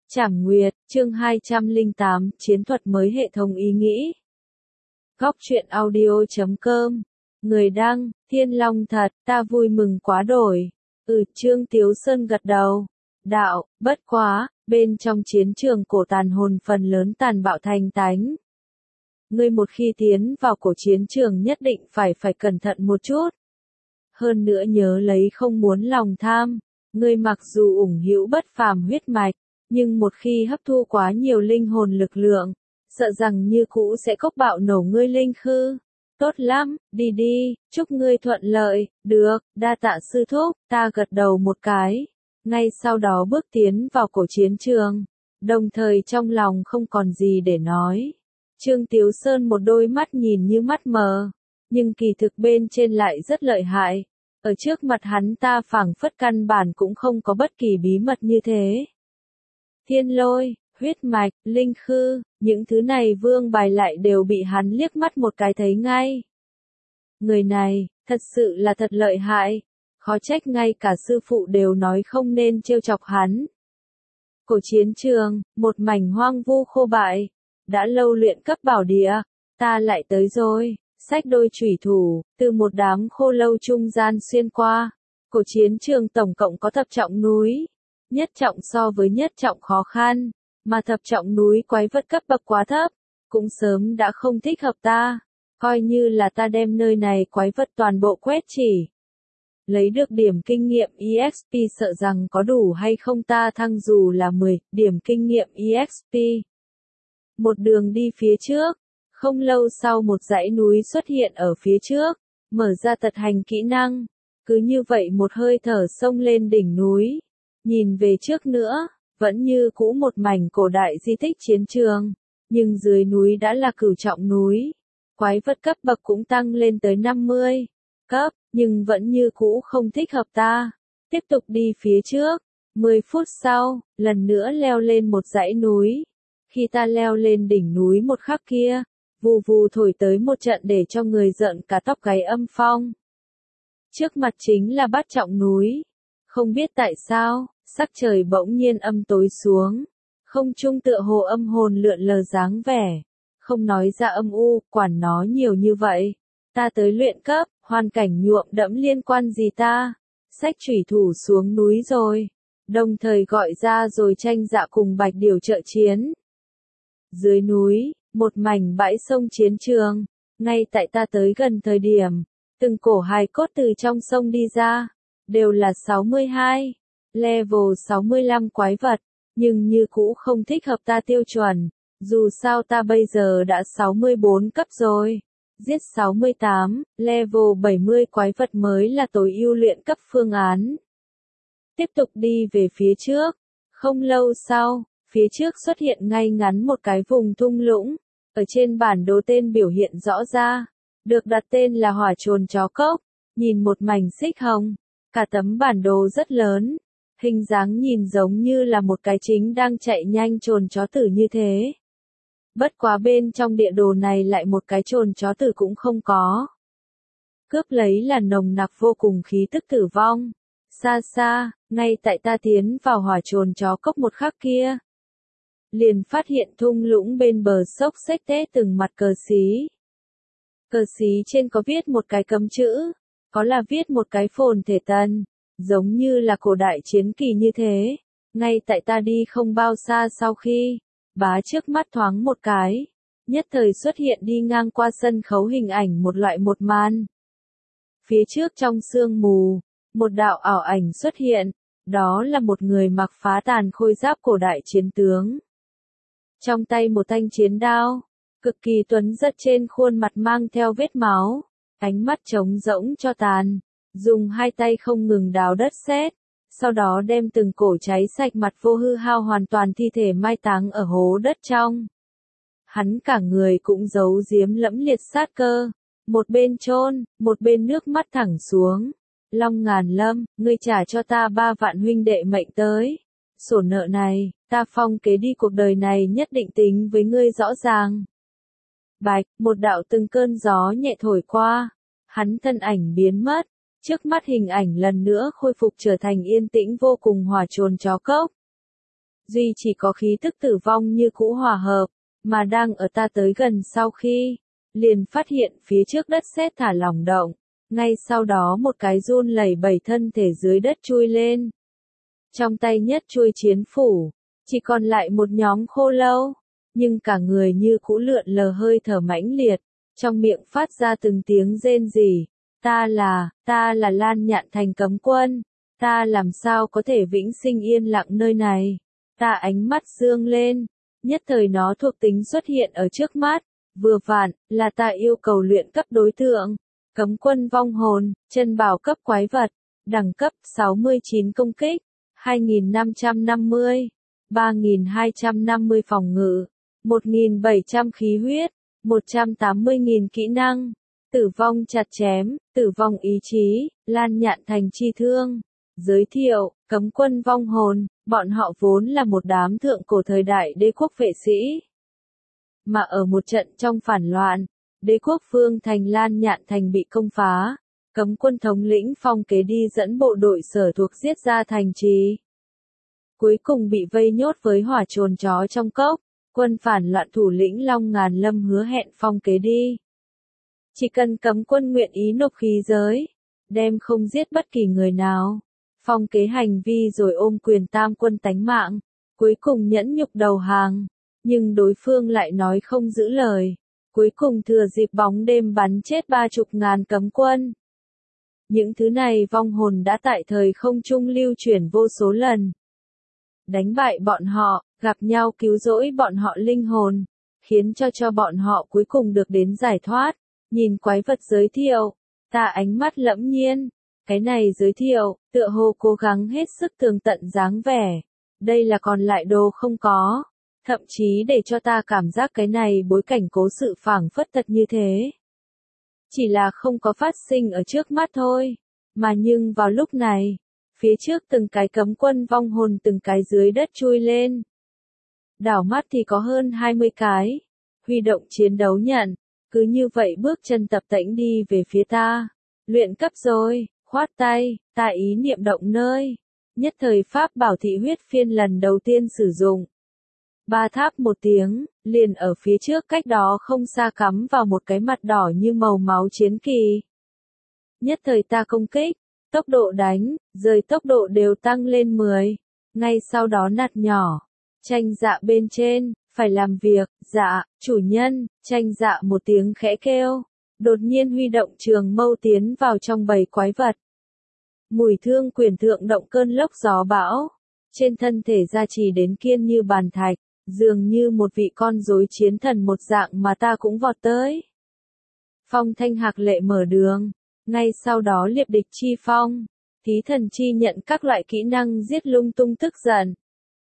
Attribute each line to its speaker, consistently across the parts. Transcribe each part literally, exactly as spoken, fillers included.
Speaker 1: Trảm Nguyệt, chương hai trăm lẻ tám, chiến thuật mới hệ thống ý nghĩ. Góc truyện audio chấm com. Người đăng, Thiên Long thật, ta vui mừng quá đổi. Ừ, Trương Tiếu Sơn gật đầu. Đạo, bất quá, bên trong chiến trường cổ tàn hồn phần lớn tàn bạo thành tánh. Ngươi một khi tiến vào cổ chiến trường nhất định phải phải cẩn thận một chút. Hơn nữa nhớ lấy không muốn lòng tham. Ngươi mặc dù ủng hữu bất phàm huyết mạch, nhưng một khi hấp thu quá nhiều linh hồn lực lượng, sợ rằng như cũ sẽ cốc bạo nổ ngươi linh khư. Tốt lắm, đi đi, chúc ngươi thuận lợi, được, đa tạ sư thúc, ta gật đầu một cái. Ngay sau đó bước tiến vào cổ chiến trường, đồng thời trong lòng không còn gì để nói. Trương Tiếu Sơn một đôi mắt nhìn như mắt mờ, nhưng kỳ thực bên trên lại rất lợi hại. Ở trước mặt hắn ta phảng phất căn bản cũng không có bất kỳ bí mật như thế. Thiên lôi, huyết mạch, linh khư, những thứ này vương bài lại đều bị hắn liếc mắt một cái thấy ngay. Người này, thật sự là thật lợi hại, khó trách ngay cả sư phụ đều nói không nên trêu chọc hắn. Cổ chiến trường, một mảnh hoang vu khô bại, đã lâu luyện cấp bảo địa, ta lại tới rồi, xách đôi chủy thủ, từ một đám khô lâu trung gian xuyên qua. Cổ chiến trường tổng cộng có thập trọng núi. Nhất trọng so với nhất trọng khó khăn, mà thập trọng núi quái vật cấp bậc quá thấp, cũng sớm đã không thích hợp ta, coi như là ta đem nơi này quái vật toàn bộ quét chỉ. Lấy được điểm kinh nghiệm e ích pê sợ rằng có đủ hay không ta thăng dù là mười điểm kinh nghiệm e ích pê. Một đường đi phía trước, không lâu sau một dãy núi xuất hiện ở phía trước, mở ra tật hành kỹ năng, cứ như vậy một hơi thở xông lên đỉnh núi. Nhìn về trước nữa, vẫn như cũ một mảnh cổ đại di tích chiến trường, nhưng dưới núi đã là cửu trọng núi. Quái vật cấp bậc cũng tăng lên tới năm mươi cấp, nhưng vẫn như cũ không thích hợp ta. Tiếp tục đi phía trước, mười phút sau, lần nữa leo lên một dãy núi. Khi ta leo lên đỉnh núi một khắc kia, vù vù thổi tới một trận để cho người giận cả tóc gáy âm phong. Trước mặt chính là bát trọng núi. Không biết tại sao, sắc trời bỗng nhiên âm tối xuống, không trung tựa hồ âm hồn lượn lờ dáng vẻ, không nói ra âm u, quản nó nhiều như vậy. Ta tới luyện cấp, hoàn cảnh nhuộm đẫm liên quan gì ta, xách chủy thủ xuống núi rồi, đồng thời gọi ra rồi tranh dạ cùng bạch điều trợ chiến. Dưới núi, một mảnh bãi sông chiến trường, ngay tại ta tới gần thời điểm, từng cổ hài cốt từ trong sông đi ra. Đều là sáu mươi hai, level sáu mươi lăm quái vật, nhưng như cũ không thích hợp ta tiêu chuẩn, dù sao ta bây giờ đã sáu mươi bốn cấp rồi, giết sáu mươi tám, level bảy mươi quái vật mới là tối ưu luyện cấp phương án. Tiếp tục đi về phía trước, không lâu sau, phía trước xuất hiện ngay ngắn một cái vùng thung lũng, ở trên bản đồ tên biểu hiện rõ ra, được đặt tên là Hỏa Trồn Chó Cốc, nhìn một mảnh xích hồng. Cả tấm bản đồ rất lớn, hình dáng nhìn giống như là một cái chính đang chạy nhanh trồn chó tử như thế. Bất quá bên trong địa đồ này lại một cái trồn chó tử cũng không có. Cướp lấy là nồng nặc vô cùng khí tức tử vong. Xa xa, ngay tại ta tiến vào hỏa trồn chó cốc một khắc kia. Liền phát hiện thung lũng bên bờ sốc xếch té từng mặt cờ xí. Cờ xí trên có viết một cái cấm chữ. Có là viết một cái phồn thể tân, giống như là cổ đại chiến kỳ như thế. Ngay tại ta đi không bao xa sau khi, bá trước mắt thoáng một cái, nhất thời xuất hiện đi ngang qua sân khấu hình ảnh một loại một màn. Phía trước trong sương mù, một đạo ảo ảnh xuất hiện, đó là một người mặc phá tàn khôi giáp cổ đại chiến tướng. Trong tay một thanh chiến đao, cực kỳ tuấn giật trên khuôn mặt mang theo vết máu. Ánh mắt trống rỗng cho tàn, dùng hai tay không ngừng đào đất sét, sau đó đem từng cổ cháy sạch mặt vô hư hao hoàn toàn thi thể mai táng ở hố đất trong. Hắn cả người cũng giấu giếm lẫm liệt sát cơ, một bên chôn, một bên nước mắt thẳng xuống. Long Ngàn Lâm, ngươi trả cho ta ba vạn huynh đệ mệnh tới. Sổ nợ này, ta phong kế đi cuộc đời này nhất định tính với ngươi rõ ràng. Bạch, một đạo từng cơn gió nhẹ thổi qua, hắn thân ảnh biến mất, trước mắt hình ảnh lần nữa khôi phục trở thành yên tĩnh vô cùng hỏa trồn chó cốc. duy chỉ có khí tức tử vong như cũ hòa hợp, mà đang ở ta tới gần sau khi, liền phát hiện phía trước đất sét thả lỏng động, ngay sau đó một cái run lẩy bẩy thân thể dưới đất chui lên. Trong tay nhất chuôi chiến phủ, chỉ còn lại một nhóm khô lâu, nhưng cả người như cũ lượn lờ hơi thở mãnh liệt, trong miệng phát ra từng tiếng rên rỉ, ta là, ta là Lan Nhạn Thành cấm quân, ta làm sao có thể vĩnh sinh yên lặng nơi này, ta ánh mắt dương lên, nhất thời nó thuộc tính xuất hiện ở trước mắt, vừa vặn, là ta yêu cầu luyện cấp đối tượng, cấm quân vong hồn, chân bảo cấp quái vật, đẳng cấp sáu mươi chín công kích, hai nghìn năm trăm năm mươi, ba nghìn hai trăm năm mươi phòng ngự, một nghìn bảy trăm khí huyết, một trăm tám mươi nghìn kỹ năng, tử vong chặt chém, tử vong ý chí, Lan Nhạn Thành chi thương. Giới thiệu, cấm quân vong hồn, bọn họ vốn là một đám thượng cổ thời đại đế quốc vệ sĩ. Mà ở một trận trong phản loạn, đế quốc Phương Thành Lan Nhạn Thành bị công phá, cấm quân thống lĩnh Phong Kế đi dẫn bộ đội sở thuộc giết ra thành trì. Cuối cùng bị vây nhốt với hỏa trồn chó trong cốc, quân phản loạn thủ lĩnh Long Ngàn Lâm hứa hẹn Phong Kế đi. Chỉ cần cấm quân nguyện ý nộp khí giới, đem không giết bất kỳ người nào. Phong Kế hành vi rồi ôm quyền tam quân tánh mạng, cuối cùng nhẫn nhục đầu hàng, nhưng đối phương lại nói không giữ lời, cuối cùng thừa dịp bóng đêm bắn chết ba chục ngàn cấm quân. Những thứ này vong hồn đã tại thời không trung lưu chuyển vô số lần. Đánh bại bọn họ, gặp nhau cứu rỗi bọn họ linh hồn, khiến cho cho bọn họ cuối cùng được đến giải thoát. Nhìn quái vật giới thiệu, ta ánh mắt lẫm nhiên. Cái này giới thiệu, tựa hồ cố gắng hết sức tường tận dáng vẻ. Đây là còn lại đồ không có. Thậm chí để cho ta cảm giác cái này bối cảnh cố sự phảng phất thật như thế. Chỉ là không có phát sinh ở trước mắt thôi. Mà nhưng vào lúc này, phía trước từng cái cấm quân vong hồn từng cái dưới đất chui lên. Đảo mắt thì có hơn hai mươi cái. Huy động chiến đấu nhận. Cứ như vậy bước chân tập tễnh đi về phía ta. Luyện cấp rồi. Khoát tay, ta ý niệm động nơi. Nhất thời pháp bảo thị huyết phiên lần đầu tiên sử dụng. Ba tháp một tiếng, liền ở phía trước cách đó không xa cắm vào một cái mặt đỏ như màu máu chiến kỳ. Nhất thời ta công kích, tốc độ đánh, rời tốc độ đều tăng lên mười. Ngay sau đó nạt nhỏ. Tranh dạ bên trên, phải làm việc, dạ, chủ nhân, tranh dạ một tiếng khẽ kêu. Đột nhiên huy động trường mâu tiến vào trong bầy quái vật. Mùi thương quyền thượng động cơn lốc gió bão. Trên thân thể gia trì đến kiên như bàn thạch, dường như một vị con rối chiến thần một dạng mà ta cũng vọt tới. Phong thanh hạc lệ mở đường. Ngay sau đó liệp địch chi phong. Thí thần chi nhận các loại kỹ năng giết lung tung tức giận.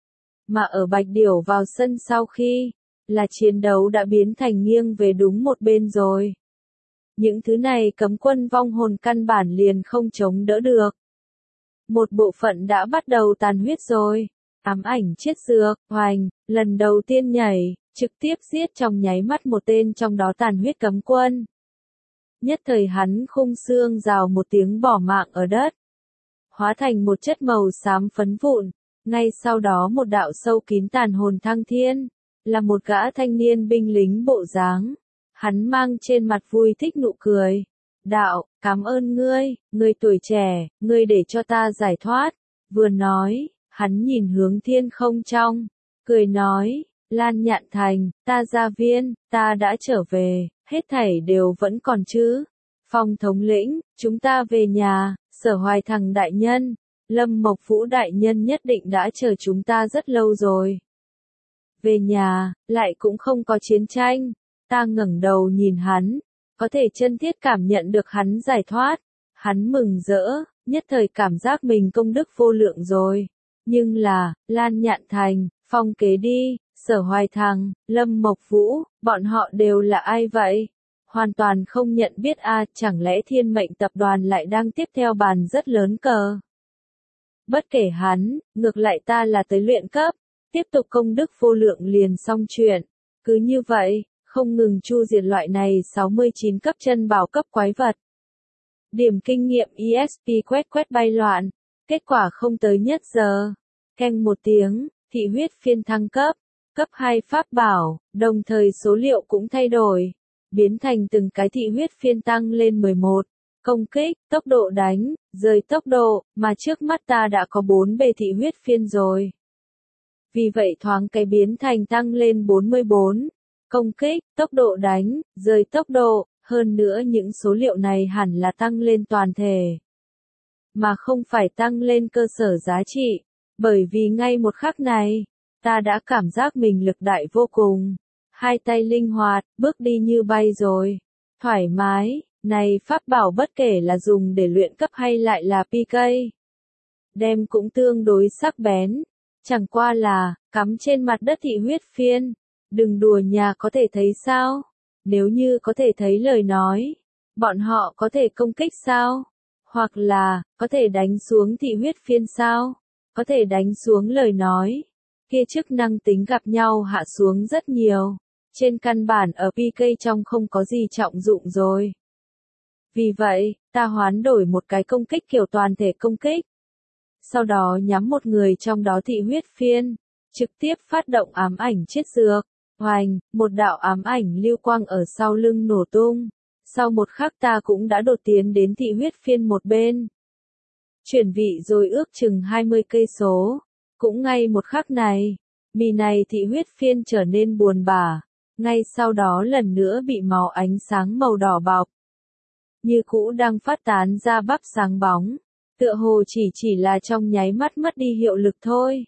Speaker 1: Mà ở bạch điểu vào sân sau khi, là chiến đấu đã biến thành nghiêng về đúng một bên rồi. Những thứ này cấm quân vong hồn căn bản liền không chống đỡ được. Một bộ phận đã bắt đầu tàn huyết rồi. Ám ảnh chết dược, hoành, lần đầu tiên nhảy, trực tiếp giết trong nháy mắt một tên trong đó tàn huyết cấm quân. Nhất thời hắn khung xương rào một tiếng bỏ mạng ở đất. Hóa thành một chất màu xám phấn vụn. Ngay sau đó một đạo sâu kín tàn hồn thăng thiên. Là một gã thanh niên binh lính bộ dáng. Hắn mang trên mặt vui thích nụ cười. Đạo, cảm ơn ngươi, ngươi tuổi trẻ, ngươi để cho ta giải thoát. Vừa nói, hắn nhìn hướng thiên không trong. Cười nói, Lan Nhạn Thành, ta gia viên, ta đã trở về, hết thảy đều vẫn còn chứ. Phong thống lĩnh, chúng ta về nhà, Sở Hoài Thằng đại nhân, Lâm Mộc Vũ đại nhân nhất định đã chờ chúng ta rất lâu rồi. Về nhà, lại cũng không có chiến tranh. Ta ngẩng đầu nhìn hắn, có thể chân thiết cảm nhận được hắn giải thoát. Hắn mừng rỡ, nhất thời cảm giác mình công đức vô lượng rồi. Nhưng là, Lan Nhạn Thành, Phong Kế đi, Sở Hoài Thằng, Lâm Mộc Vũ, bọn họ đều là ai vậy? Hoàn toàn không nhận biết a, à, chẳng lẽ thiên mệnh tập đoàn lại đang tiếp theo bàn rất lớn cờ? Bất kể hắn, ngược lại ta là tới luyện cấp, tiếp tục công đức vô lượng liền xong chuyện. Cứ như vậy, không ngừng chu diệt loại này sáu mươi chín cấp chân bảo cấp quái vật. Điểm kinh nghiệm e ét pê quét quét bay loạn, kết quả không tới nhất giờ. Keng một tiếng, thị huyết phiên thăng cấp, cấp hai pháp bảo, đồng thời số liệu cũng thay đổi, biến thành từng cái thị huyết phiên tăng lên mười một. Công kích, tốc độ đánh, rơi tốc độ, mà trước mắt ta đã có bốn bề thị huyết phiên rồi. Vì vậy thoáng cái biến thành tăng lên bốn mươi bốn. Công kích, tốc độ đánh, rơi tốc độ, hơn nữa những số liệu này hẳn là tăng lên toàn thể. Mà không phải tăng lên cơ sở giá trị. Bởi vì ngay một khắc này, ta đã cảm giác mình lực đại vô cùng. Hai tay linh hoạt, bước đi như bay rồi. Thoải mái, này pháp bảo bất kể là dùng để luyện cấp hay lại là pê ca. Đem cũng tương đối sắc bén. Chẳng qua là, cắm trên mặt đất thị huyết phiên. Đừng đùa nhà có thể thấy sao? Nếu như có thể thấy lời nói, bọn họ có thể công kích sao? Hoặc là, có thể đánh xuống thị huyết phiên sao? Có thể đánh xuống lời nói. Kia chức năng tính gặp nhau hạ xuống rất nhiều. Trên căn bản ở pê ca trong không có gì trọng dụng rồi. Vì vậy, ta hoán đổi một cái công kích kiểu toàn thể công kích. Sau đó nhắm một người trong đó thị huyết phiên. Trực tiếp phát động ám ảnh chiết dược. Hoành, một đạo ám ảnh lưu quang ở sau lưng nổ tung. Sau một khắc ta cũng đã đột tiến đến thị huyết phiên một bên. Chuyển vị rồi ước chừng hai mươi cây số. Cũng ngay một khắc này, mì này thị huyết phiên trở nên buồn bã. Ngay sau đó lần nữa bị màu ánh sáng màu đỏ bọc. Như cũ đang phát tán ra bắp sáng bóng. Tựa hồ chỉ chỉ là trong nháy mắt mất đi hiệu lực thôi.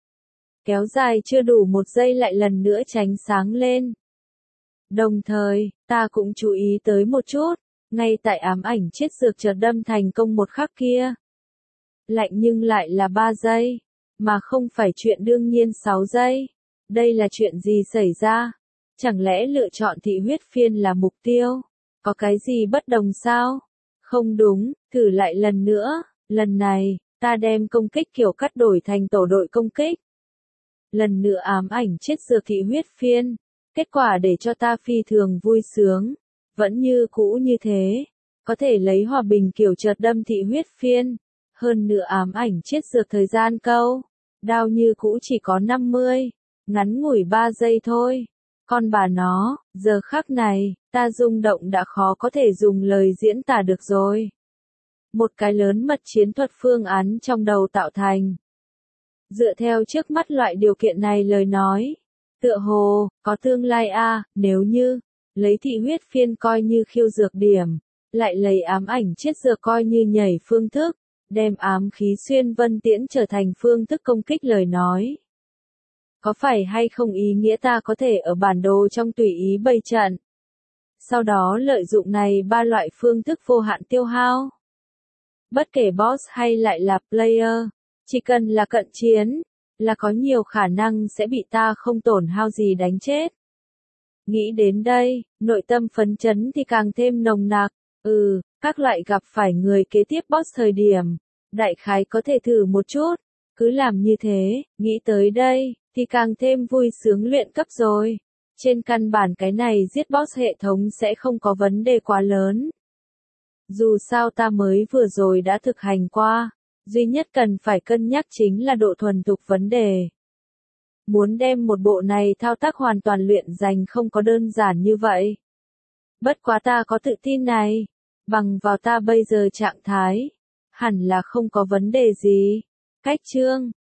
Speaker 1: Kéo dài chưa đủ một giây lại lần nữa tránh sáng lên. Đồng thời, ta cũng chú ý tới một chút, ngay tại ám ảnh chiết dược chợt đâm thành công một khắc kia. Lạnh nhưng lại là ba giây, mà không phải chuyện đương nhiên sáu giây. Đây là chuyện gì xảy ra? Chẳng lẽ lựa chọn thị huyết phiên là mục tiêu? Có cái gì bất đồng sao? Không đúng, thử lại lần nữa, lần này, ta đem công kích kiểu cắt đổi thành tổ đội công kích. Lần nữa ám ảnh chiết dược thị huyết phiên. Kết quả để cho ta phi thường vui sướng. Vẫn như cũ như thế. Có thể lấy hòa bình kiểu chợt đâm thị huyết phiên. Hơn nữa ám ảnh chiết dược thời gian câu. Đao như cũ chỉ có năm mươi. Ngắn ngủi ba giây thôi. Con bà nó, giờ khắc này, ta rung động đã khó có thể dùng lời diễn tả được rồi. Một cái lớn mật chiến thuật phương án trong đầu tạo thành. Dựa theo trước mắt loại điều kiện này lời nói. Tựa hồ, có tương lai a à, nếu như, lấy thị huyết phiên coi như khiêu dược điểm, lại lấy ám ảnh chiết dược coi như nhảy phương thức, đem ám khí xuyên vân tiễn trở thành phương thức công kích lời nói. Có phải hay không ý nghĩa ta có thể ở bản đồ trong tùy ý bày trận. Sau đó lợi dụng này ba loại phương thức vô hạn tiêu hao. Bất kể boss hay lại là player, chỉ cần là cận chiến, là có nhiều khả năng sẽ bị ta không tổn hao gì đánh chết. Nghĩ đến đây, nội tâm phấn chấn thì càng thêm nồng nặc. Ừ, các loại gặp phải người kế tiếp boss thời điểm, đại khái có thể thử một chút. Cứ làm như thế, nghĩ tới đây, thì càng thêm vui sướng luyện cấp rồi. Trên căn bản cái này giết boss hệ thống sẽ không có vấn đề quá lớn. Dù sao ta mới vừa rồi đã thực hành qua. Duy nhất cần phải cân nhắc chính là độ thuần thục vấn đề. Muốn đem một bộ này thao tác hoàn toàn luyện dành không có đơn giản như vậy. Bất quá ta có tự tin này. Bằng vào ta bây giờ trạng thái. Hẳn là không có vấn đề gì. Cách chương.